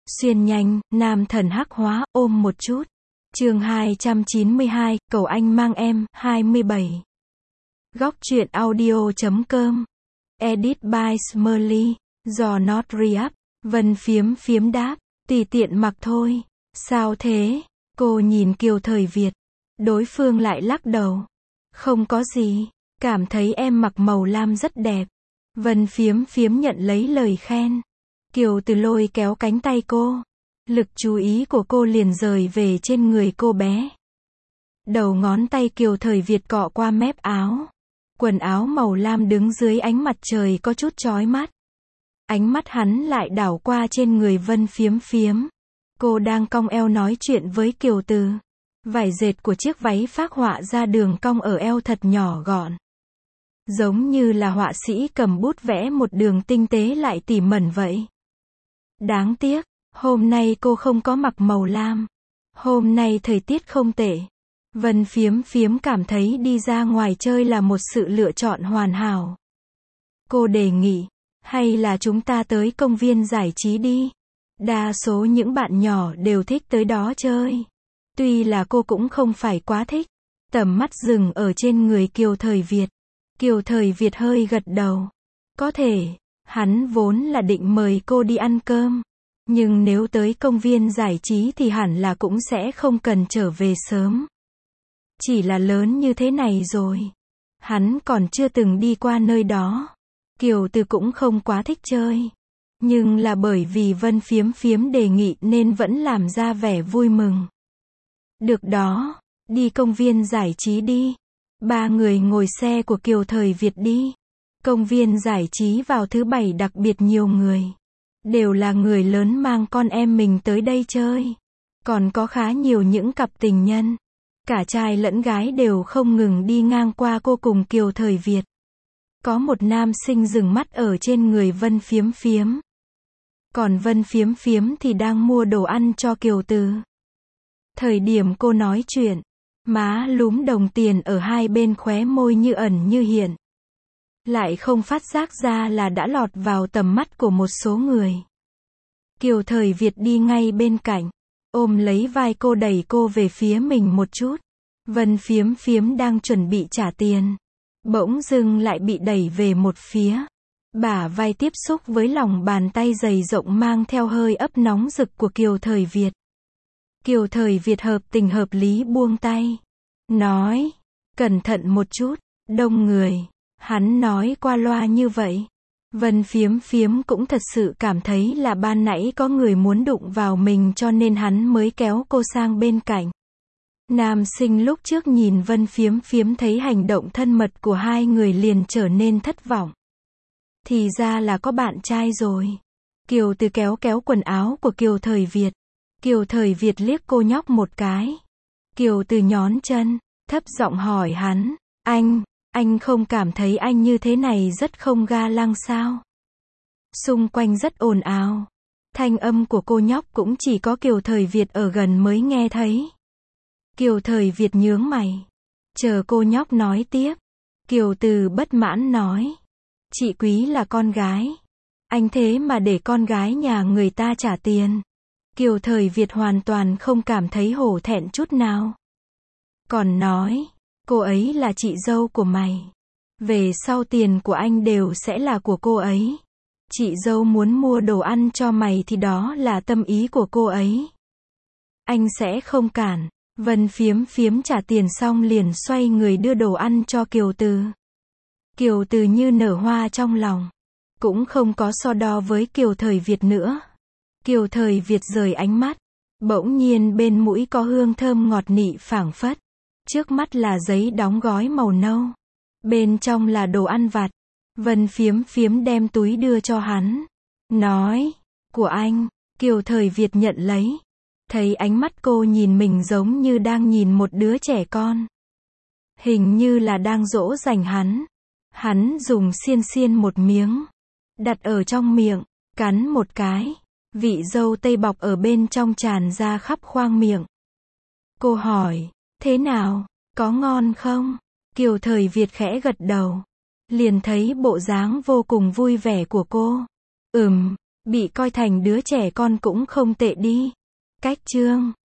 Xuyên nhanh, nam thần hắc hóa, ôm một chút. Chương 292, cầu anh mang em, 27. Góc truyện audio.com. Edit by Smurly. Do not re-up. Vân phiếm đáp, tùy tiện mặc thôi. Sao thế? Cô nhìn Kiều Thời Việt. Đối phương lại lắc đầu. Không có gì, cảm thấy em mặc màu lam rất đẹp. Vân phiếm nhận lấy lời khen. Kiều Từ lôi kéo cánh tay cô. Lực chú ý của cô liền rời về trên người cô bé. Đầu ngón tay Kiều Thời Việt cọ qua mép áo. Quần áo màu lam đứng dưới ánh mặt trời có chút chói mắt. Ánh mắt hắn lại đảo qua trên người Vân phiếm. Cô đang cong eo nói chuyện với Kiều Từ. Vải dệt của chiếc váy phác họa ra đường cong ở eo thật nhỏ gọn. Giống như là họa sĩ cầm bút vẽ một đường tinh tế lại tỉ mẩn vậy. Đáng tiếc, hôm nay cô không có mặc màu lam. Hôm nay thời tiết không tệ. Vân phiếm cảm thấy đi ra ngoài chơi là một sự lựa chọn hoàn hảo. Cô đề nghị, hay là chúng ta tới công viên giải trí đi. Đa số những bạn nhỏ đều thích tới đó chơi. Tuy là cô cũng không phải quá thích. Tầm mắt dừng ở trên người Kiều Thời Việt. Kiều Thời Việt hơi gật đầu. Có thể, hắn vốn là định mời cô đi ăn cơm. Nhưng nếu tới công viên giải trí thì hẳn là cũng sẽ không cần trở về sớm. Chỉ là lớn như thế này rồi. Hắn còn chưa từng đi qua nơi đó. Kiều Từ cũng không quá thích chơi. Nhưng là bởi vì Vân phiếm đề nghị nên vẫn làm ra vẻ vui mừng. Được đó, đi công viên giải trí đi. Ba người ngồi xe của Kiều Thời Việt đi. Công viên giải trí vào thứ bảy đặc biệt nhiều người. Đều là người lớn mang con em mình tới đây chơi. Còn có khá nhiều những cặp tình nhân. Cả trai lẫn gái đều không ngừng đi ngang qua cô cùng Kiều Thời Việt. Có một nam sinh dừng mắt ở trên người Vân phiếm. Còn Vân phiếm thì đang mua đồ ăn cho Kiều Từ. Thời điểm cô nói chuyện, má lúm đồng tiền ở hai bên khóe môi như ẩn như hiện. Lại không phát giác ra là đã lọt vào tầm mắt của một số người. Kiều Thời Việt đi ngay bên cạnh, ôm lấy vai cô đẩy cô về phía mình một chút. Vân phiếm đang chuẩn bị trả tiền. Bỗng dưng lại bị đẩy về một phía. Bả vai tiếp xúc với lòng bàn tay dày rộng mang theo hơi ấp nóng rực của Kiều Thời Việt. Kiều Thời Việt hợp tình hợp lý buông tay. Nói, cẩn thận một chút, đông người. Hắn nói qua loa như vậy. Vân phiếm cũng thật sự cảm thấy là ban nãy có người muốn đụng vào mình cho nên hắn mới kéo cô sang bên cạnh. Nam sinh lúc trước nhìn Vân phiếm thấy hành động thân mật của hai người liền trở nên thất vọng. Thì ra là có bạn trai rồi. Kiều Từ kéo quần áo của Kiều Thời Việt. Kiều Thời Việt liếc cô nhóc một cái. Kiều Từ nhón chân, thấp giọng hỏi hắn, anh không cảm thấy anh như thế này rất không ga lăng sao? Xung quanh rất ồn ào. Thanh âm của cô nhóc cũng chỉ có Kiều Thời Việt ở gần mới nghe thấy. Kiều Thời Việt nhướng mày. Chờ cô nhóc nói tiếp. Kiều Từ bất mãn nói. Chị Quý là con gái. Anh thế mà để con gái nhà người ta trả tiền. Kiều Thời Việt hoàn toàn không cảm thấy hổ thẹn chút nào. Còn nói, cô ấy là chị dâu của mày. Về sau tiền của anh đều sẽ là của cô ấy. Chị dâu muốn mua đồ ăn cho mày thì đó là tâm ý của cô ấy. Anh sẽ không cản. Vân phiếm trả tiền xong liền xoay người đưa đồ ăn cho Kiều Từ. Kiều Từ như nở hoa trong lòng. Cũng không có so đo với Kiều Thời Việt nữa. Kiều Thời Việt rời ánh mắt. Bỗng nhiên bên mũi có hương thơm ngọt nị phảng phất. Trước mắt là giấy đóng gói màu nâu. Bên trong là đồ ăn vặt. Vân phiếm đem túi đưa cho hắn. Nói, của anh. Kiều Thời Việt nhận lấy. Thấy ánh mắt cô nhìn mình giống như đang nhìn một đứa trẻ con. Hình như là đang dỗ dành hắn. Hắn dùng xiên một miếng. Đặt ở trong miệng. Cắn một cái. Vị dâu tây bọc ở bên trong tràn ra khắp khoang miệng. Cô hỏi, thế nào, có ngon không? Kiều Thời Việt khẽ gật đầu. Liền thấy bộ dáng vô cùng vui vẻ của cô. Bị coi thành đứa trẻ con cũng không tệ đi. Cách chương